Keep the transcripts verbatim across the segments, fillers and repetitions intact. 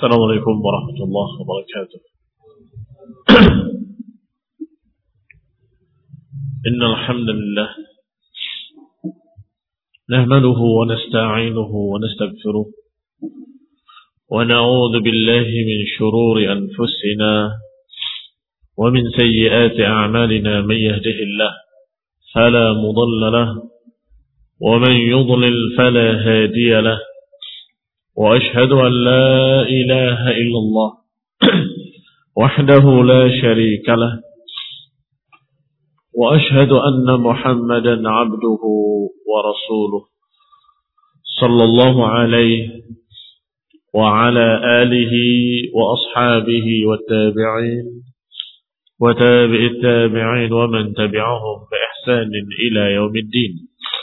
Assalamualaikum warahmatullahi wabarakatuh. Innal hamdalillah nahmaduhu wa nasta'inuhu wa nastaghfiruh wa na'udzu billahi min shururi anfusina wa min sayyiati a'malina man yahdihillah fala mudilla lahu wa man yudlil fala hadiya lahu. وأشهد أن لا إله إلا الله وحده لا شريك له وأشهد أن محمدا عبده ورسوله صلى الله عليه وعلى آله وأصحابه والتابعين وتابع التابعين ومن تبعهم بإحسان إلى يوم الدين.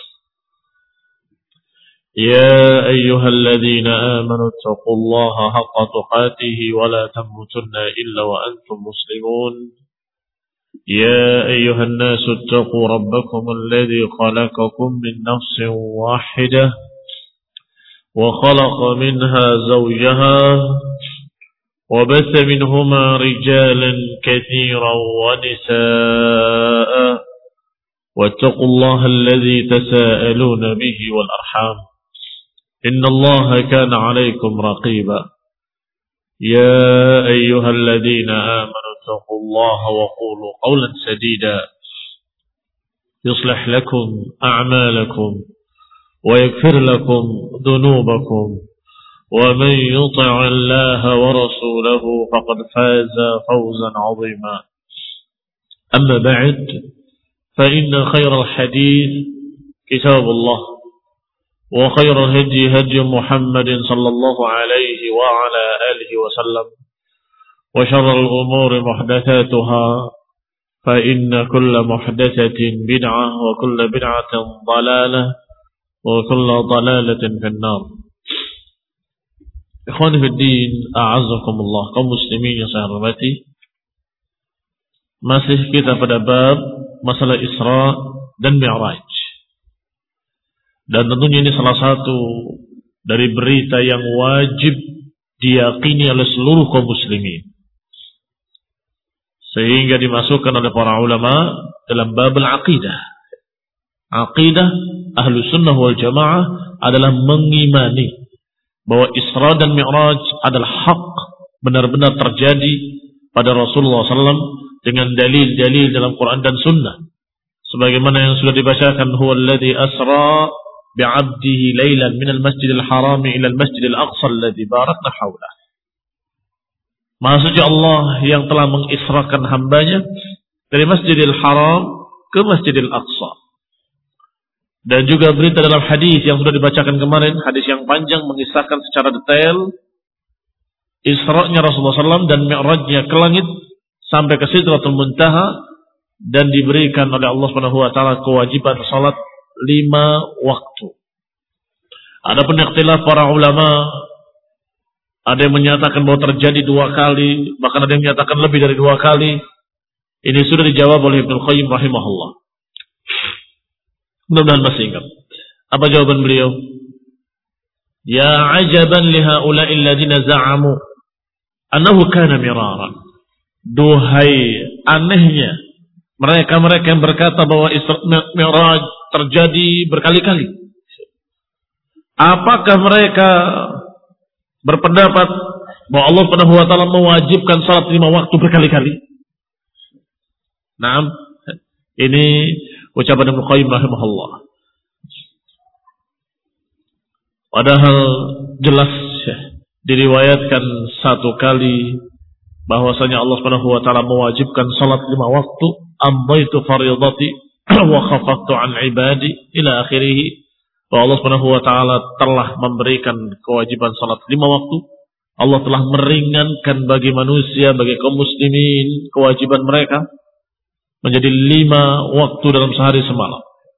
يا أيها الذين آمنوا اتقوا الله حق تقاته ولا تموتن إلا وأنتم مسلمون. يا أيها الناس اتقوا ربكم الذي خلقكم من نفس واحدة وخلق منها زوجها وبث منهما رجالا كثيرا ونساء واتقوا الله الذي تساءلون به والأرحام إن الله كان عليكم رقيبا. يا أيها الذين آمنوا اتقوا الله وقولوا قولا سديدا يصلح لكم أعمالكم ويغفر لكم ذنوبكم ومن يطع الله ورسوله فقد فاز فوزا عظيما. أما بعد فإن خير الحديث كتاب الله وخير الهدي هدي محمد صلى الله عليه وعلى آله وسلم وشر الأمور محدثاتها فإن كل محدثة بدعة وكل بدعة ضلالة وكل ضلالة في النار. إخواني في الدين أعزكم الله kaum muslimin yang saya hormati, masih kita pada bab masalah Isra dan Mi'raj. Dan tentunya ini salah satu dari berita yang wajib diyakini oleh seluruh kaum muslimin, sehingga dimasukkan oleh para ulama dalam bab al-aqidah. Aqidah ahlu sunnah wal jamaah adalah mengimani bahwa Isra dan Mi'raj adalah hak, benar-benar terjadi pada Rasulullah sallallahu alaihi wasallam dengan dalil-dalil dalam Quran dan sunnah, sebagaimana yang sudah dibacakan, huwa alladhi asra bi'abdihi laylan minal masjidil harami ilal masjidil aqsa alladhi barakna hawlah. Maksudnya Allah yang telah mengisrakan hambanya dari masjidil haram ke masjidil aqsa. Dan juga berita dalam hadis yang sudah dibacakan kemarin, hadis yang panjang mengisahkan secara detail Isra'nya Rasulullah sallallahu alaihi wasallam dan Mi'rajnya ke langit sampai ke Sidratul Muntaha, dan diberikan oleh Allah Subhanahu wa taala kewajiban salat lima waktu. Adapun ikhtilaf para ulama, ada yang menyatakan bahwa terjadi dua kali, bahkan ada yang menyatakan lebih dari dua kali. Ini sudah dijawab oleh Ibnu Qayyim rahimahullah. Mudah-mudahan masih ingat. Apa jawaban beliau? Ya ajaban li haula'i alladziina za'amu annahu kana miraran. Duhai anehnya mereka-mereka yang berkata bahwa Isra Mi'raj terjadi berkali-kali. Apakah mereka berpendapat bahwa Allah Subhanahu wa taala mewajibkan salat lima waktu berkali-kali? Naam, ini ucapan Ibnu Qayyim rahimahullah. Padahal jelas diriwayatkan satu kali bahwasanya Allah Subhanahu wa taala mewajibkan salat lima waktu, amdaitu fardhati wa khafaftu an ibadi ila akhirih. Bahwa Allah Subhanahu wa taala telah memberikan kewajiban salat lima waktu. Allah telah meringankan bagi manusia, bagi kaum muslimin kewajiban mereka menjadi lima waktu dalam sehari semalam.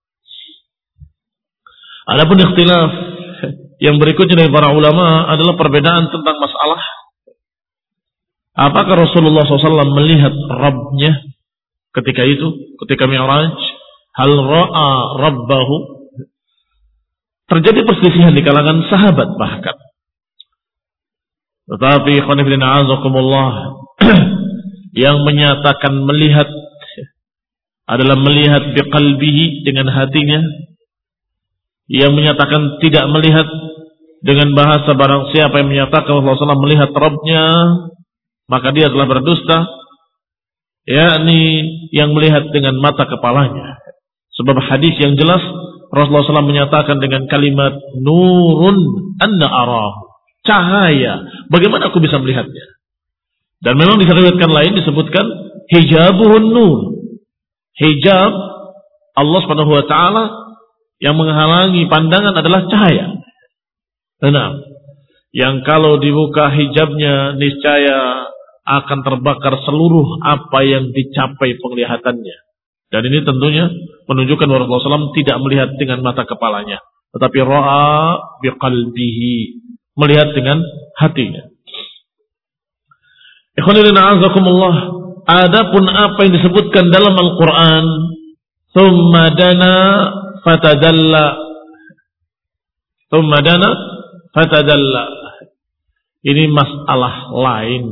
Adapun ikhtilaf yang berikutnya dari para ulama adalah perbedaan tentang masalah apakah Rasulullah shallallahu alaihi wasallam melihat Rabbnya ketika itu, ketika Mi'raj, hal ra'a Rabbahu. Terjadi perselisihan di kalangan sahabat bahkan. Tetapi khonifidina azakumullah yang menyatakan melihat adalah melihat biqalbihi dengan hatinya, yang menyatakan tidak melihat dengan bahasa barang siapa yang menyatakan Rasulullah shallallahu alaihi wasallam melihat Rabbnya, maka dia telah berdusta, yakni yang melihat dengan mata kepalanya. Sebab hadis yang jelas Rasulullah shallallahu alaihi wasallam menyatakan dengan kalimat nurun anna arahu, cahaya, bagaimana aku bisa melihatnya. Dan memang di riwayat lain disebutkan hijabuhun nur, hijab Allah Subhanahu wa taala yang menghalangi pandangan adalah cahaya. Nah, yang kalau dibuka hijabnya niscaya akan terbakar seluruh apa yang dicapai penglihatannya. Dan ini tentunya menunjukkan bahwa Rasulullah shallallahu alaihi wasallam tidak melihat dengan mata kepalanya, tetapi ra'a biqalbihi, melihat dengan hatinya. Ikhwanina a'azakumullah, adapun apa yang disebutkan dalam Al-Quran, thumma dana fatadalla, thumma dana fatadalla, ini masalah lain,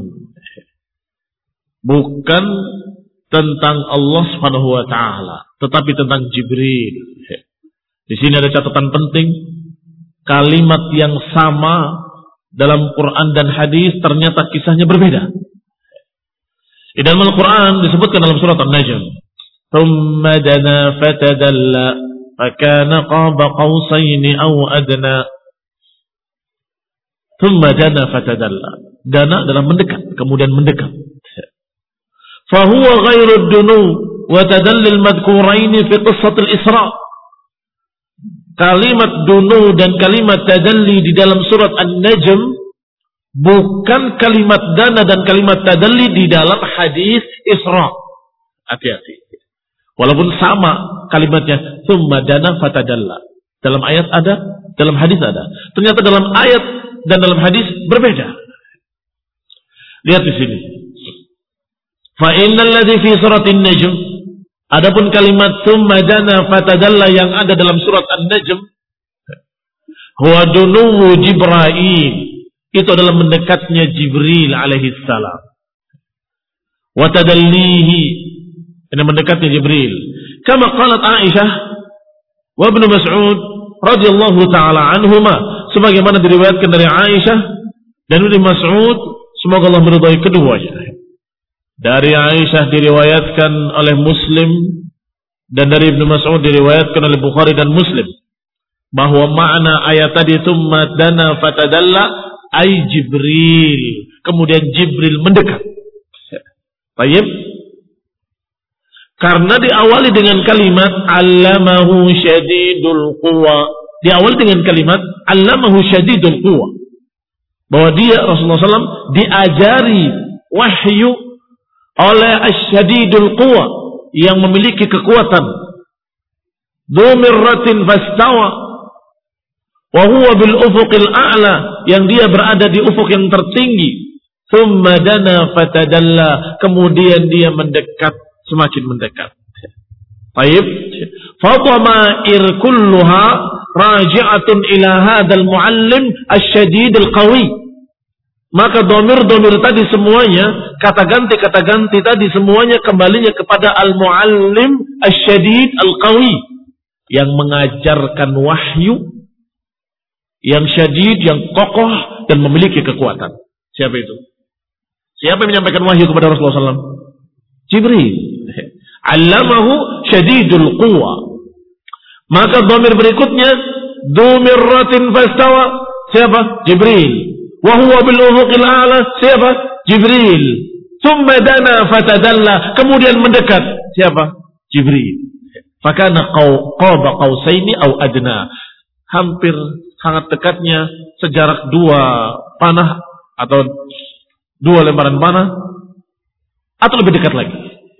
bukan tentang Allah Subhanahu wa taala, tetapi tentang Jibril. Di sini ada catatan penting, kalimat yang sama dalam Quran dan hadis ternyata kisahnya berbeda. Di dalam Al-Quran disebutkan dalam surat An-Najm, thumma dana fatadalla fakana qaba qausaini aw adna. Thumma dana fatadalla, dana adalah mendekat, kemudian mendekat. Fahuwa ghairu dunu wa tadalli al-madhkuraini fi qissat al-Isra. Kalimat dunu dan kalimat tadalli di dalam surat An-Najm bukan kalimat dana dan kalimat tadalli di dalam hadis Isra. Hati-hati. Walaupun sama kalimatnya, thumma dana fatadalla. Dalam ayat ada, dalam hadis ada. Ternyata dalam ayat dan dalam hadis berbeda. Lihat di sini. Fa innal ladzi fi suratin Najm, adapun kalimat thumma dana fatadalla yang ada dalam surat An-Najm, huwa dunuwu Jibril, itu adalah mendekatnya Jibril alaihi salam. Wa tadallihi, ini mendekatnya Jibril. Kama qalat Aisyah wa Ibnu Mas'ud radhiyallahu taala anhuma, sebagaimana diriwayatkan dari Aisyah dan Ibnu Mas'ud, semoga Allah meridai keduanya. Dari Aisyah diriwayatkan oleh Muslim dan dari Ibnu Mas'ud diriwayatkan oleh Bukhari dan Muslim bahwa makna ayat tadi tsumma dana fatadalla ay Jibril, kemudian Jibril mendekat. Baik. Karena diawali dengan kalimat allamahu syadidul quwa, diawali dengan kalimat allamahu syadidul quwa, bahwa dia Rasulullah shallallahu alaihi wasallam diajari wahyu oleh asyadidul quwa yang memiliki kekuatan. Dumirratin fastawa wa huwa bil ufuqil a'la, yang dia berada di ufuk yang tertinggi. Thumma dana fatadalla, kemudian dia mendekat, semakin mendekat. Baik. Fatamair kulluha raji'atun ila hadzal muallim asyadid alqawi. Maka domir-domir tadi semuanya, kata ganti-kata ganti tadi semuanya kembalinya kepada al-muallim asyadid al-qawi, yang mengajarkan wahyu, yang syadid, yang kokoh dan memiliki kekuatan. Siapa itu? Siapa yang menyampaikan wahyu kepada Rasulullah shallallahu alaihi wasallam? Jibril. Allamahu syadidul quwa. Maka domir berikutnya, dumirratin fastawa. Siapa? Jibril. Wahuwa bil ufuqil a'la, siapa? Jibril. Thumma dana fatadalla, kemudian mendekat, siapa? Jibril. Fakana qaba qausaini aw adna, hampir sangat dekatnya sejarak dua panah atau dua lembaran panah atau lebih dekat lagi.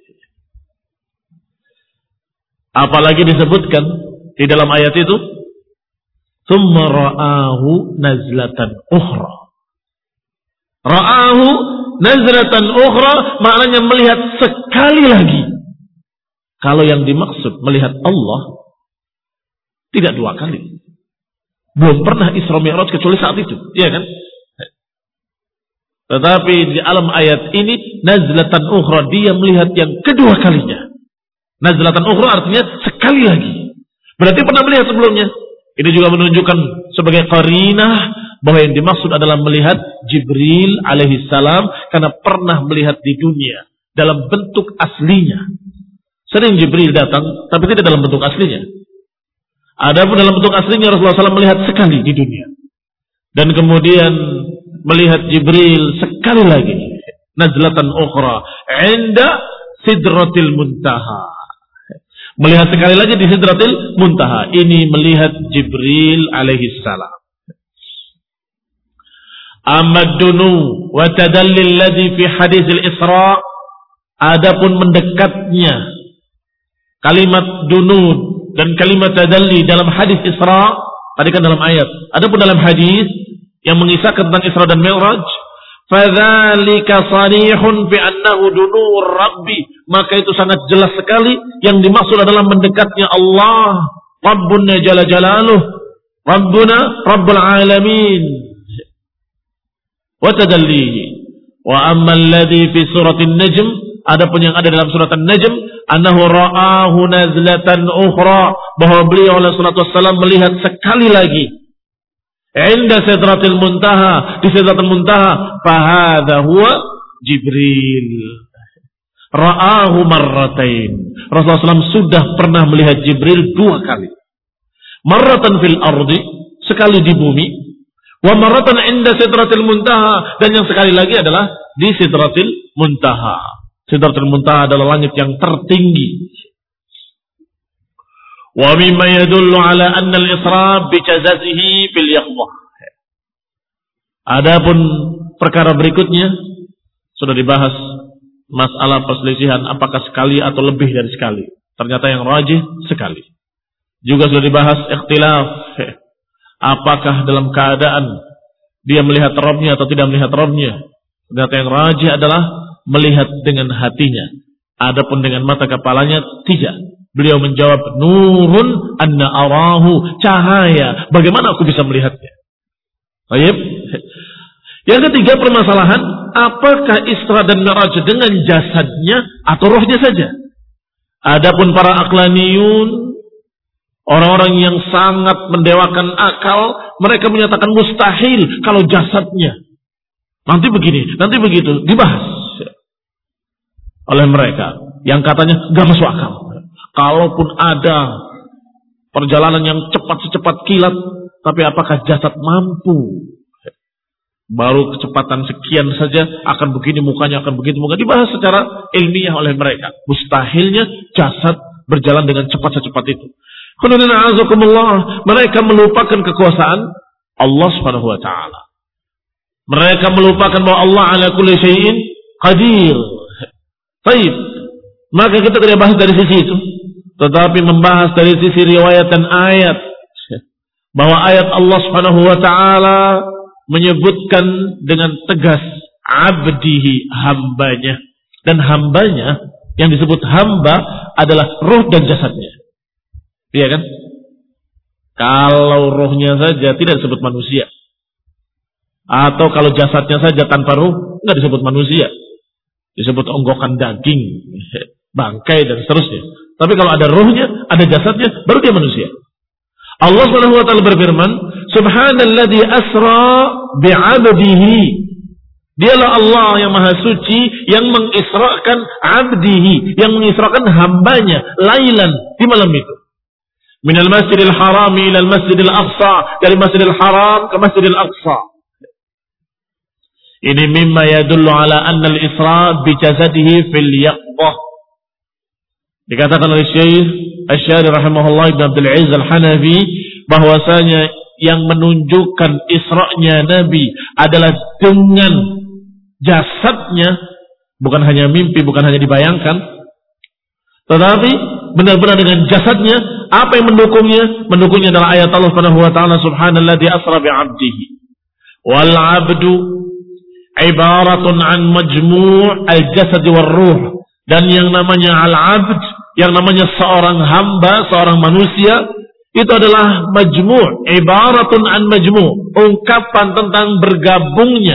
Apalagi disebutkan di dalam ayat itu, thumma ra'ahu nazlatan ukhra. Ra'ahu nazlatan ukhra maknanya melihat sekali lagi. Kalau yang dimaksud melihat Allah tidak dua kali. Belum pernah Isra Mi'raj kecuali saat itu, iya kan? Tetapi di alam ayat ini nazlatan ukhra, dia melihat yang kedua kalinya. Nazlatan ukhra artinya sekali lagi. Berarti pernah melihat sebelumnya. Ini juga menunjukkan sebagai qarinah bahwa yang dimaksud adalah melihat Jibril alaihi salam karena pernah melihat di dunia dalam bentuk aslinya. Sering Jibril datang tapi tidak dalam bentuk aslinya. Adapun dalam bentuk aslinya Rasulullah shallallahu alaihi wasallam melihat sekali di dunia. Dan kemudian melihat Jibril sekali lagi. Nazlatan ukhra 'inda sidratil muntaha. Melihat sekali lagi di sidratil muntaha. Ini melihat Jibril alaihi salam. Amma dunu wa tadalli alladhi fi hadis al-Isra, adapun mendekatnya kalimat dunu dan kalimat tadalli dalam hadis Isra, tadi kan dalam ayat. Adapun dalam hadis yang mengisahkan tentang Isra dan Mi'raj, fadzalika sarihun bi annahu dunur rabbi, maka itu sangat jelas sekali yang dimaksud adalah mendekatnya Allah Rabbuna jalla jalaluh, Rabbuna Rabbul alamin. Wa tadallihi wa amma alladhi fi suratin najm, adapun yang ada dalam surat an-najm, annahu ra'ahu nazlatan ukhra, bahwa beliau alaihi salatu wassalam melihat sekali lagi inda sidratil muntaha, di sidratil muntaha, fahadha huwa Jibril ra'ahu marratain. Rasulullah shallallahu alaihi wasallam sudah pernah melihat Jibril dua kali, marratan fil ardi, sekali di bumi, wa marratan inda sidratil muntaha, dan yang sekali lagi adalah di sidratil muntaha. Sidratil muntaha adalah langit yang tertinggi. Wa mimma yadullu ala anna al-isra bi jazazihi fil yaqdah. Adapun perkara berikutnya sudah dibahas masalah perselisihan apakah sekali atau lebih dari sekali. Ternyata yang rajih sekali. Juga sudah dibahas ikhtilaf, apakah dalam keadaan dia melihat Rabbnya atau tidak melihat Rabbnya. Ternyata yang rajih adalah melihat dengan hatinya. Adapun dengan mata kepalanya tidak. Beliau menjawab, nurun anna arahu, cahaya. Bagaimana aku bisa melihatnya? Baik. Yang ketiga permasalahan, apakah Isra dan Mi'raj dengan jasadnya atau rohnya saja? Adapun para aqlaniyun, orang-orang yang sangat mendewakan akal, mereka menyatakan mustahil kalau jasadnya. Nanti begini, nanti begitu, dibahas oleh mereka yang katanya gak masuk akal. Kalaupun ada perjalanan yang cepat secepat kilat, tapi apakah jasad mampu? Baru kecepatan sekian saja akan begini mukanya, akan begitu mukanya. Dibahas secara ilmiah oleh mereka. Mustahilnya jasad berjalan dengan cepat secepat itu. Mereka melupakan kekuasaan Allah Subhanahu wa taala. Mereka melupakan bahwa Allah ala kulli syai'in qadir. Baik. Maka kita tidak bahas dari sisi itu, tetapi membahas dari sisi riwayat dan ayat, bahwa ayat Allah Subhanahu wa taala menyebutkan dengan tegas abdihi, hambanya, dan hambanya yang disebut hamba adalah roh dan jasadnya. Iya kan? Kalau rohnya saja tidak disebut manusia, atau kalau jasadnya saja tanpa roh tidak disebut manusia, disebut onggokan daging, bangkai dan seterusnya. Tapi kalau ada rohnya, ada jasadnya, baru dia manusia. Allah Subhanahu wa taala berfirman, Subhanalladzi asra bi'abdihi. Dialah Allah yang maha suci yang mengisrakan abdihi, yang mengisrakan hambanya lailan, di malam itu. Minal masjidil haram ila masjidil aqsa, dari masjidil haram ke masjidil aqsa. Ini mimma yadullu ala anna al-isra bi jasadihi fil yaqdah. Dikatakan oleh Syekh Asy-Syari rahimahullah Ibnu Abdul Aziz Al-Hanafi bahwasanya yang menunjukkan Isra-nya Nabi adalah dengan jasadnya, bukan hanya mimpi, bukan hanya dibayangkan, tetapi benar-benar dengan jasadnya. Apa yang mendukungnya? Mendukungnya adalah ayat Allah Subhanahu wa taala, Subhanalladzi asra bi 'abdihi. Wal 'abdu ibaratun an majmu' al-jasad war ruh. Dan yang namanya al-'abd, yang namanya seorang hamba, seorang manusia, itu adalah majmu', ibaratun an majmu', ungkapan tentang bergabungnya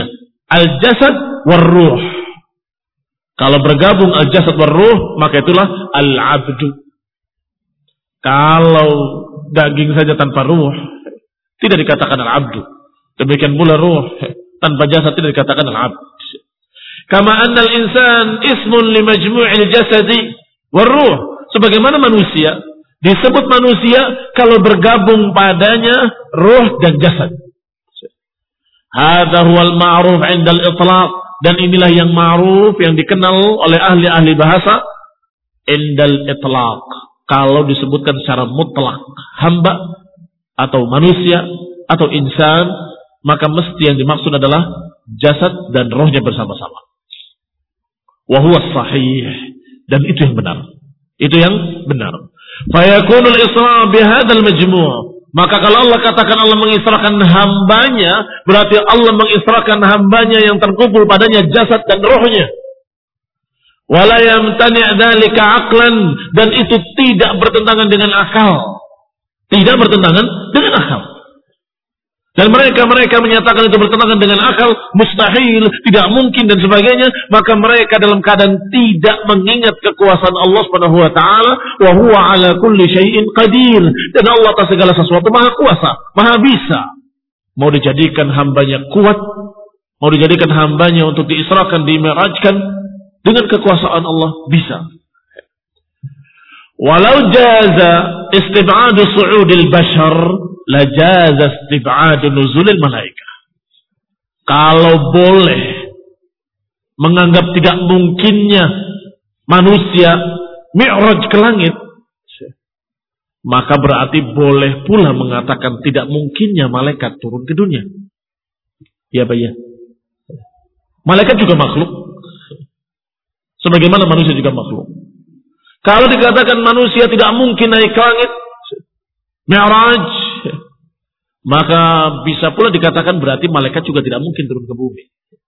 al-jasad war-ruh. Kalau bergabung al-jasad war-ruh, maka itulah al-abdu. Kalau daging saja tanpa ruh, tidak dikatakan al-abdu. Demikian pula ruh tanpa jasad tidak dikatakan al-abd. Kama anna al-insan ismun li majmu'il jasadi war-ruh. Sebagaimana manusia disebut manusia kalau bergabung padanya ruh dan jasad. Hadza huwal ma'ruf 'inda al-itlaq, dan inilah yang ma'ruf yang dikenal oleh ahli-ahli bahasa 'inda al-itlaq. Kalau disebutkan secara mutlak hamba atau manusia atau insan, maka mesti yang dimaksud adalah jasad dan rohnya bersama-sama. Wa huwa sahih, dan itu yang benar. Itu yang benar. Fayakunul isra bihadzal majmu'. Maka kalau Allah katakan Allah mengisrakan hambanya, berarti Allah mengisrakan hambanya yang terkumpul padanya jasad dan rohnya. Wala yamtani' dzalika aqlan, dan itu tidak bertentangan dengan akal. Tidak bertentangan dengan akal. Dan mereka-mereka menyatakan itu bertentangan dengan akal, mustahil, tidak mungkin dan sebagainya, maka mereka dalam keadaan tidak mengingat kekuasaan Allah Subhanahu wa taala, wa huwa ala kulli syai'in qadir, dan Allah atas segala sesuatu maha kuasa, maha bisa. Mau dijadikan hambanya kuat, mau dijadikan hambanya untuk diisrakan, dimi'rajkan dengan kekuasaan Allah, bisa. Walau jaza istib'adu su'udil bashar, la jaza istib'adu nuzulil malaikah. Kalau boleh menganggap tidak mungkinnya manusia mi'raj ke langit, maka berarti boleh pula mengatakan tidak mungkinnya malaikat turun ke dunia. Ya Pak ya. Malaikat juga makhluk, sebagaimana manusia juga makhluk. Kalau dikatakan manusia tidak mungkin naik ke langit, mi'raj, maka bisa pula dikatakan berarti malaikat juga tidak mungkin turun ke bumi.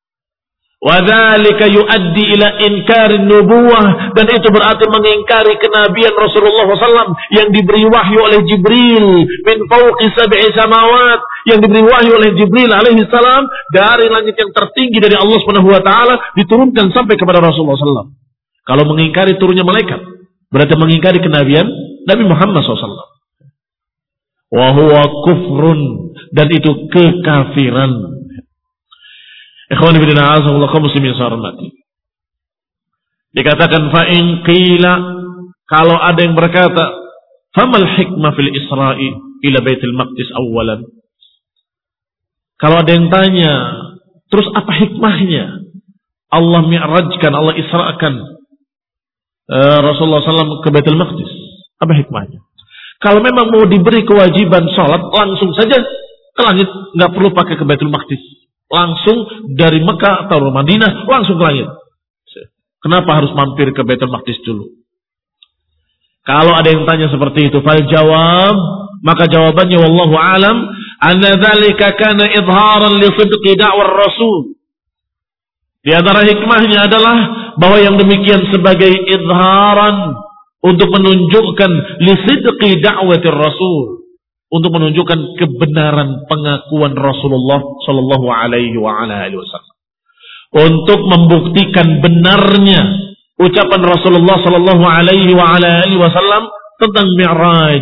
Wa dzalika yuaddi ila inkarin nubuwah, dan itu berarti mengingkari kenabian Rasulullah shallallahu alaihi wasallam yang diberi wahyu oleh Jibril min fawqi sab'i samawat, yang diberi wahyu oleh Jibril alaihi salam dari langit yang tertinggi dari Allah Subhanahu wa taala diturunkan sampai kepada Rasulullah shallallahu alaihi wasallam. Kalau mengingkari turunnya malaikat, berarti mengingkari kenabian Nabi Muhammad shallallahu alaihi wasallam. Wa huwa kufrun, dan itu kekafiran. Ikhwan fillah, azza kaum muslimin sarmati. Dikatakan fa in qila, kalau ada yang berkata, famal hikmah fil isra'i ila Baitul Maqdis awalan. Kalau ada yang tanya, terus apa hikmahnya Allah mi'rajkan, Allah isra'kan uh, Rasulullah shallallahu alaihi wasallam ke Baitul Maqdis? Apa hikmahnya? Kalau memang mau diberi kewajiban sholat, langsung saja ke langit, nggak perlu pakai ke Baitul Maqdis, langsung dari Mekah atau Madinah langsung ke langit. Kenapa harus mampir ke Baitul Maqdis dulu? Kalau ada yang tanya seperti itu, fal jawab, maka jawabannya wallahu alam, anna dzalika kana idharan li sidqi da'war rasul. Di antara hikmahnya adalah bahwa yang demikian sebagai idharan, untuk menunjukkan li sidqi da'watir rasul, untuk menunjukkan kebenaran pengakuan Rasulullah sallallahu alaihi wa ala alihi wasallam, untuk membuktikan benarnya ucapan Rasulullah sallallahu alaihi wa ala alihi wasallam tentang Mi'raj.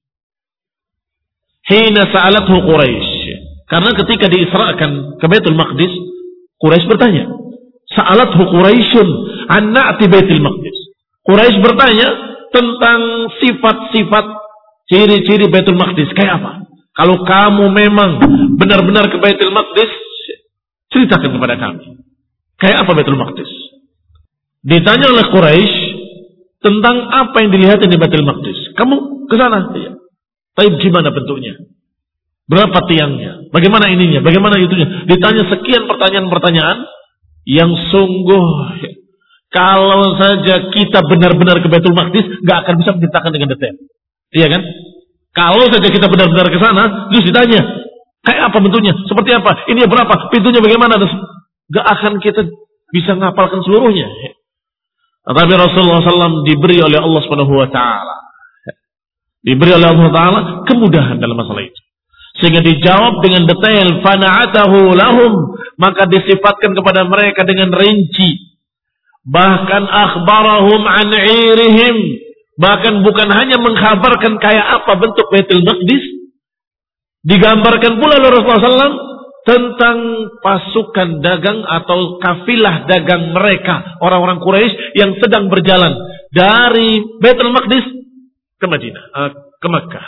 Hina sa'alathu Quraisy, karena ketika diisrakan ke Baitul Maqdis, Quraisy bertanya, sa'alathu Quraisyun an na'ti Baitul Maqdis. Quraisy bertanya tentang sifat-sifat ciri-ciri Baitul Maqdis, kayak apa? Kalau kamu memang benar-benar ke Baitul Maqdis, ceritakan kepada kami. Kayak apa Baitul Maqdis? Ditanya oleh Quraisy tentang apa yang dilihat di Baitul Maqdis. Kamu ke sana? Iya. Tapi gimana bentuknya? Berapa tiangnya? Bagaimana ininya? Bagaimana itunya? Ditanya sekian pertanyaan-pertanyaan yang sungguh, kalau saja kita benar-benar ke Baitul Maqdis, nggak akan bisa menceritakan dengan detail. Iya kan? Kalau saja kita benar-benar ke sana, terus ditanya, kayak apa bentuknya? Seperti apa? Ini berapa? Pintunya bagaimana? Nggak akan kita bisa ngapalkan seluruhnya. Tetapi Rasulullah shallallahu alaihi wasallam diberi oleh Allah Subhanahu wa taala, diberi oleh Allah Taala kemudahan dalam masalah itu. Sehingga dijawab dengan detail, fana'atahu lahum, maka disifatkan kepada mereka dengan rinci. Bahkan akhbarahum an 'irihim, bahkan bukan hanya mengkhabarkan kayak apa bentuk Baitul Maqdis, digambarkan pula oleh Rasulullah sallallahu alaihi wasallam tentang pasukan dagang atau kafilah dagang mereka, orang-orang Quraisy yang sedang berjalan dari Baitul Maqdis ke Madinah, ke Makkah.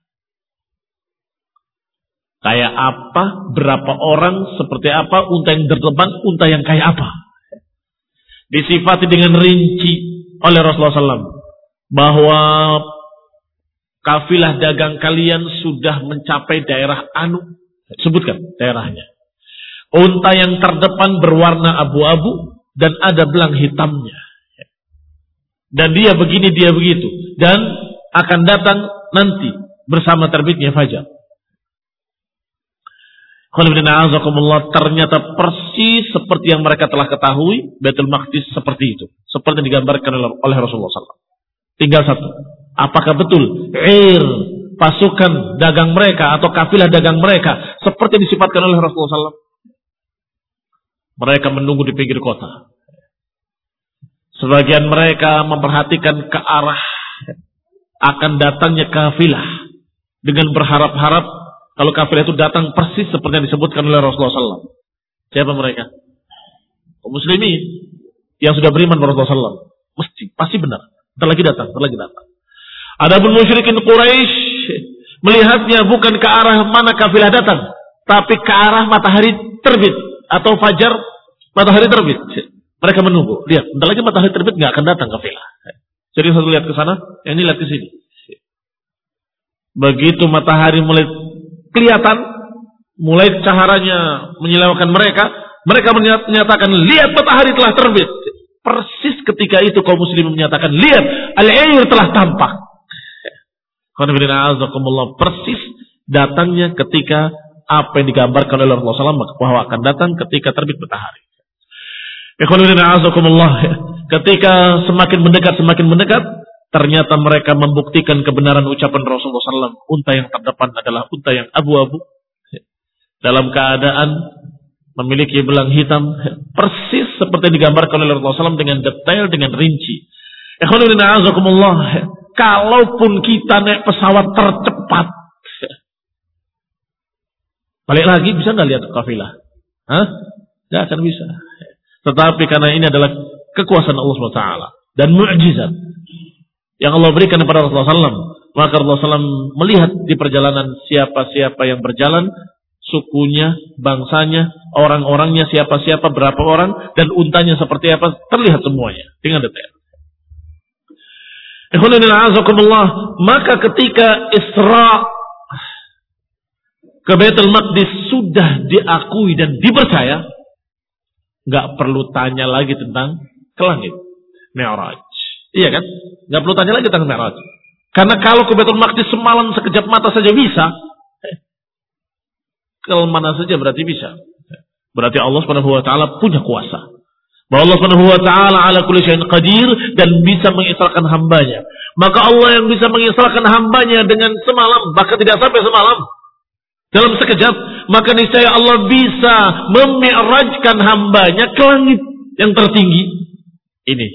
Kayak apa, berapa orang, seperti apa, unta yang terdepan, unta yang kayak apa. Disifati dengan rinci oleh Rasulullah sallallahu alaihi wasallam bahwa kafilah dagang kalian sudah mencapai daerah anu, sebutkan daerahnya. Unta yang terdepan berwarna abu-abu dan ada belang hitamnya. Dan dia begini, dia begitu. Dan akan datang nanti bersama terbitnya fajar. Ternyata persis seperti yang mereka telah ketahui, Baitul Maqdis seperti itu, seperti digambarkan oleh Rasulullah sallallahu alaihi wasallam. Tinggal satu, apakah betul Ir, pasukan dagang mereka atau kafilah dagang mereka seperti disifatkan oleh Rasulullah sallallahu alaihi wasallam? Mereka menunggu di pinggir kota. Sebagian mereka memperhatikan ke arah akan datangnya kafilah dengan berharap-harap kalau kafilah itu datang persis seperti yang disebutkan oleh Rasulullah sallallahu alaihi wasallam. Siapa mereka? Muslimin yang sudah beriman kepada Rasulullah sallallahu alaihi wasallam. Mesti, pasti benar. Bentar lagi datang, bentar lagi datang. Adapun musyrikin Quraisy melihatnya bukan ke arah mana kafilah datang, tapi ke arah matahari terbit atau fajar matahari terbit. Mereka menunggu. Lihat, bentar lagi matahari terbit nggak akan datang kafilah. Jadi satu lihat ke sana, yang ini lihat ke sini. Begitu matahari mulai kelihatan, mulai caharanya menyilaukan mereka, mereka menyatakan, lihat matahari telah terbit. Persis ketika itu kaum muslimin menyatakan, lihat al-air telah tampak. Persis datangnya ketika apa yang digambarkan oleh Rasulullah sallallahu alaihi wasallam bahwa akan datang ketika terbit matahari. Ketika semakin mendekat, semakin mendekat, ternyata mereka membuktikan kebenaran ucapan Rasulullah sallallahu alaihi wasallam. Unta yang terdepan adalah unta yang abu-abu, dalam keadaan memiliki belang hitam, persis seperti digambarkan oleh Rasulullah sallallahu alaihi wasallam dengan detail, dengan rinci. Kalaupun kita naik pesawat tercepat, balik lagi bisa nggak lihat kafilah? Hah? Nggak akan bisa. Tetapi karena ini adalah kekuasaan Allah subhanahu wa taala dan mukjizat yang Allah berikan kepada Rasulullah sallallahu alaihi wasallam, maka Rasulullah sallallahu alaihi wasallam melihat di perjalanan siapa-siapa yang berjalan, sukunya, bangsanya, orang-orangnya siapa-siapa, berapa orang, dan untanya seperti apa, terlihat semuanya dengan detail. Maka ketika Isra ke Baitul Maqdis sudah diakui dan dipercaya, nggak perlu tanya lagi tentang ke langit, Mi'raj. Iya kan? Nggak perlu tanya lagi tentang Mi'raj. Karena kalau ke Baitul Maqdis semalam sekejap mata saja bisa, ke mana saja berarti bisa. Berarti Allah Subhanahu wa taala punya kuasa. Bahwa Allah Subhanahu wa taala ala kulli syai'in qadir dan bisa mengisrakan hambanya. Maka Allah yang bisa mengisrakan hambanya dengan semalam, bahkan tidak sampai semalam, dalam sekejap, maka niscaya Allah bisa memi'rajkan hambanya ke langit yang tertinggi. Ini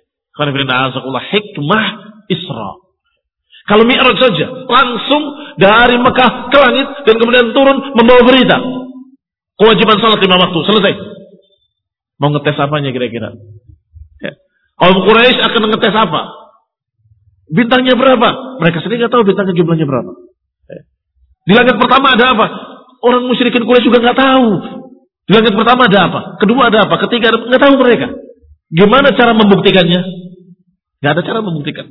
hikmah Isra. Kalau mi'raj saja, langsung dari Mekah ke langit dan kemudian turun membawa berita. Kewajiban salat lima waktu, selesai. Mau ngetes apanya kira-kira? Ya. Kaum Quraisy akan ngetes apa? Bintangnya berapa? Mereka sendiri nggak tahu bintangnya jumlahnya berapa. Ya. Di langit pertama ada apa? Orang musyrikin Quraisy juga nggak tahu. Di langit pertama ada apa? Kedua ada apa? Ketiga ada, nggak tahu mereka. Gimana cara membuktikannya? Nggak ada cara membuktikan.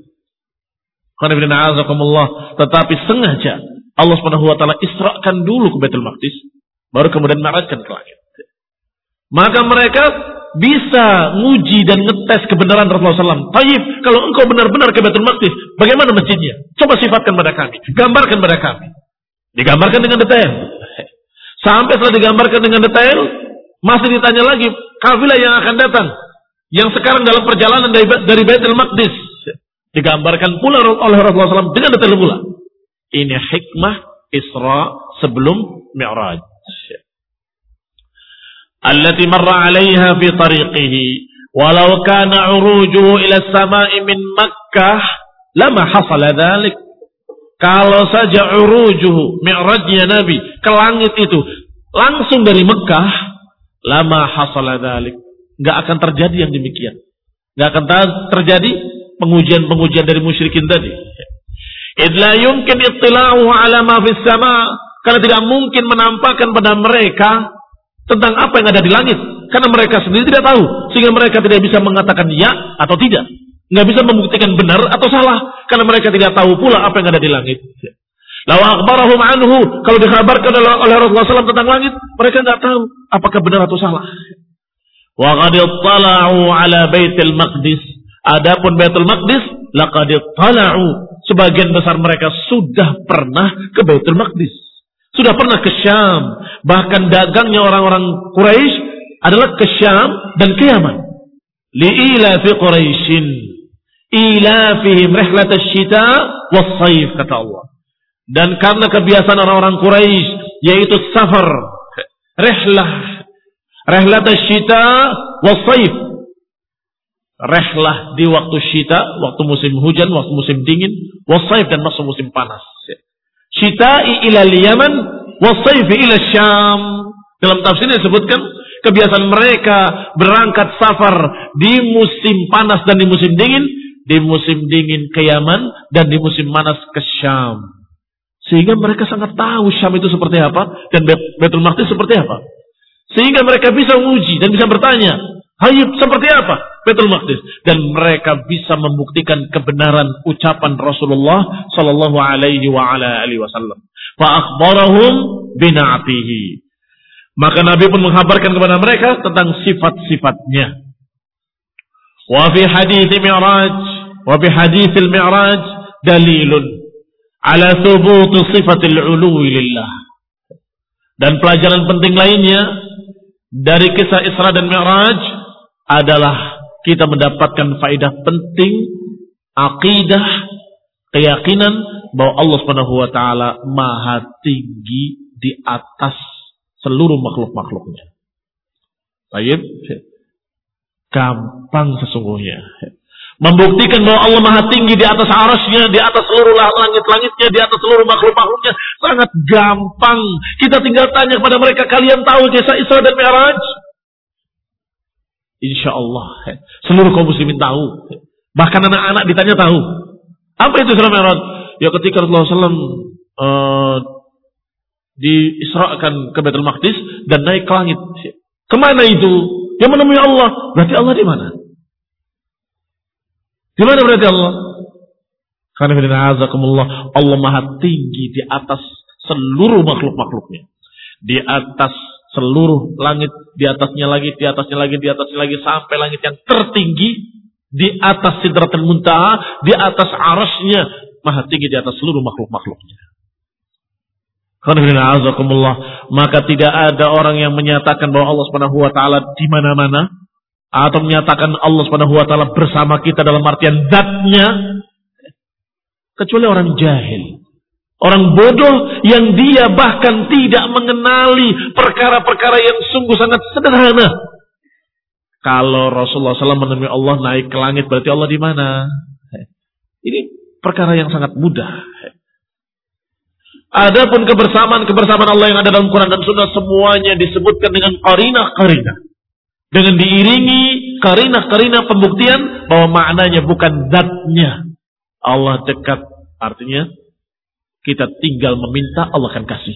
Tetapi sengaja Allah Subhanahu wa taala isra'kan dulu ke Baitul Maqdis, baru kemudian mi'rajkan ke langit. Maka mereka bisa nguji dan ngetes kebenaran Rasulullah sallallahu alaihi wasallam. Tayyib, kalau engkau benar-benar ke Baitul Maqdis, bagaimana masjidnya? Coba sifatkan pada kami, gambarkan pada kami. Digambarkan dengan detail. Sampai setelah digambarkan dengan detail, masih ditanya lagi kafilah yang akan datang, yang sekarang dalam perjalanan dari, dari Baitul Maqdis. Digambarkan pula oleh Rasulullah sallallahu alaihi wasallam dengan detail pula. Ini hikmah Isra sebelum Mi'raj. Allati marra 'alaiha fi tariqihi walau kana 'urujuhu ila as-sama'i min Makkah lama hasala dzalik. Kalau saja urujuhu, mi'rajnya Nabi ke langit itu langsung dari Mekah, lama hasala dzalik. Enggak akan terjadi yang demikian. Enggak akan terjadi pengujian-pengujian dari musyrikin tadi. Idz la yumkin ittila'uhu 'ala ma fis sama', karena tidak mungkin menampakkan pada mereka tentang apa yang ada di langit, karena mereka sendiri tidak tahu, sehingga mereka tidak bisa mengatakan ya atau tidak. Nggak bisa membuktikan benar atau salah, karena mereka tidak tahu pula apa yang ada di langit. Law akhbarahum anhu, kalau dikhabarkan oleh Rasulullah shallallahu alaihi wasallam tentang langit, mereka nggak tahu apakah benar atau salah. Wa qad ittala'u ala Baitul Maqdis, adapun Baitul Maqdis, laqad ittala'u, sebagian besar mereka sudah pernah ke Baitul Maqdis, sudah pernah ke Syam, bahkan dagangnya orang-orang Quraisy adalah ke Syam dan ke Yaman. Li'ila fi Quraisyin ilafihim rihlat asy-syita was-sayf, kata Allah. Dan karena kebiasaan orang-orang Quraisy yaitu safar, rihlah, rihlat asy-syita was-sayf. Rihlah di waktu syita, waktu musim hujan, waktu musim dingin, was-sayf dan masuk musim panas. Syita'i ila al-Yaman was-sayfi ila Syam. Dalam tafsirnya disebutkan kebiasaan mereka berangkat safar di musim panas dan di musim dingin, di musim dingin ke Yaman dan di musim panas ke Syam. Sehingga mereka sangat tahu Syam itu seperti apa dan Baitul Maqdis seperti apa. Sehingga mereka bisa uji dan bisa bertanya, "Hayy, seperti apa Baitul Maqdis?" Dan mereka bisa membuktikan kebenaran ucapan Rasulullah sallallahu alaihi wa ala alihi wasallam. Fa akhbarahum bina'atihi. Maka Nabi pun menghabarkan kepada mereka tentang sifat-sifatnya. Wa fi hadits Mi'raj, wa fi hadits al-Mi'raj dalilun ala thubut sifatil 'uluwi lillah. Dan pelajaran penting lainnya dari kisah Isra dan Mi'raj adalah kita mendapatkan faedah penting akidah, keyakinan bahwa Allah Subhanahu wa taala Maha tinggi di atas seluruh makhluk-makhluknya. Baik, gampang sesungguhnya. Membuktikan bahwa Allah Maha tinggi di atas arasnya, di atas seluruh langit-langitnya, di atas seluruh makhluk-makhluknya, sangat gampang. Kita tinggal tanya kepada mereka, kalian tahu kisah Isra dan Mi'raj? Insya Allah, seluruh kaum muslimin tahu. Bahkan anak-anak ditanya tahu. Apa itu Isra Mi'raj? Ya ketika Rasulullah shallallahu alaihi wasallam uh, diisrakan ke Baitul Maqdis dan naik ke langit. Kemana itu? Yang menemui Allah. Berarti Allah di mana? Di mana berarti Allah? Karena Allah Maha tinggi di atas seluruh makhluk-makhluknya. Di atas seluruh langit, di atasnya lagi, di atasnya lagi, di atasnya lagi, sampai langit yang tertinggi, di atas Sidratul Muntaha, di atas arasnya, Maha tinggi di atas seluruh makhluk-makhluknya. Maka tidak ada orang yang menyatakan bahwa Allah Subhanahu wa taala di mana-mana atau menyatakan Allah Subhanahu wa taala bersama kita dalam artian zatnya kecuali orang jahil, orang bodoh yang dia bahkan tidak mengenali perkara-perkara yang sungguh sangat sederhana. Kalau Rasulullah shallallahu alaihi wasallam menemui Allah naik ke langit, berarti Allah di mana? Ini perkara yang sangat mudah. Adapun kebersamaan-kebersamaan Allah yang ada dalam Quran dan Sunnah semuanya disebutkan dengan qarinah-qarinah. Dengan diiringi qarinah-qarinah pembuktian bahwa maknanya bukan zatnya. Allah dekat, artinya kita tinggal meminta, Allah akan kasih.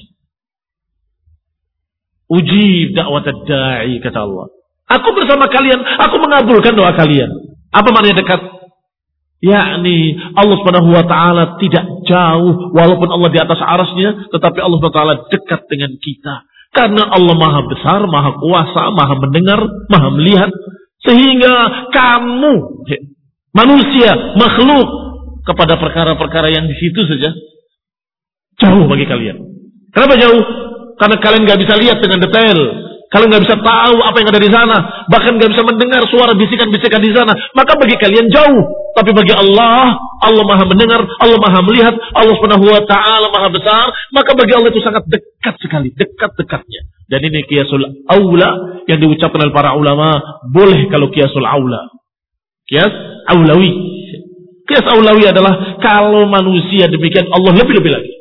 Ujib da'wat ad-da'i, kata Allah. Aku bersama kalian, aku mengabulkan doa kalian. Apa maknanya dekat? Yakni Allah Subhanahu wa taala tidak jauh walaupun Allah di atas arasnya, tetapi Allah Subhanahu wa taala dekat dengan kita. Karena Allah Maha besar, Maha kuasa, Maha mendengar, Maha melihat, sehingga kamu manusia, makhluk kepada perkara-perkara yang di situ saja jauh bagi kalian. Kenapa jauh? Karena kalian gak bisa lihat dengan detail. kalau nggak bisa tahu apa yang ada di sana, bahkan nggak bisa mendengar suara bisikan-bisikan di sana, maka bagi kalian jauh. Tapi bagi Allah, Allah Maha mendengar, Allah Maha melihat, Allah Subhanahu wa taala Maha besar, maka bagi Allah itu sangat dekat sekali, dekat-dekatnya. Dan ini qiyasul aula yang diucapkan oleh para ulama, boleh kalau qiyasul aula. Qiyas aulawi. Qiyas aulawi adalah kalau manusia demikian, Allah lebih-lebih lagi.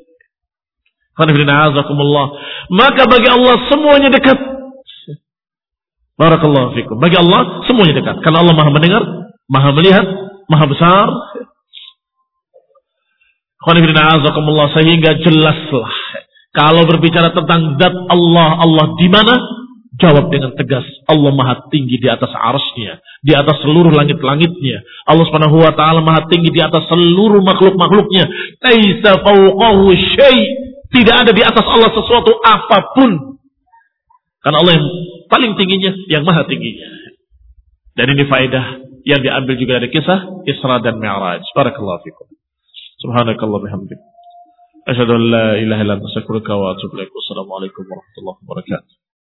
Maka bagi Allah semuanya dekat. Barakallahu fikum. Bagi Allah semuanya dekat. Karena Allah Maha mendengar, Maha melihat, Maha besar. Sehingga jelaslah. Kalau berbicara tentang zat Allah, Allah di mana? Jawab dengan tegas. Allah Maha tinggi di atas arsy-Nya, di atas seluruh langit-langitnya. Allah Subhanahu wa taala Maha tinggi di atas seluruh makhluk-makhluknya. Laisa fawqahu syai'. Tidak ada di atas Allah sesuatu apapun. Karena Allah yang paling tingginya, yang maha tingginya. Dan ini faedah yang diambil juga dari kisah Isra dan Mi'raj. Barakallahu fikum. Subhanakallah bihamdik. Asyhadu an la ilaha illa anta astaghfiruka wa atubu ilaik. Wassalamualaikum warahmatullahi wabarakatuh.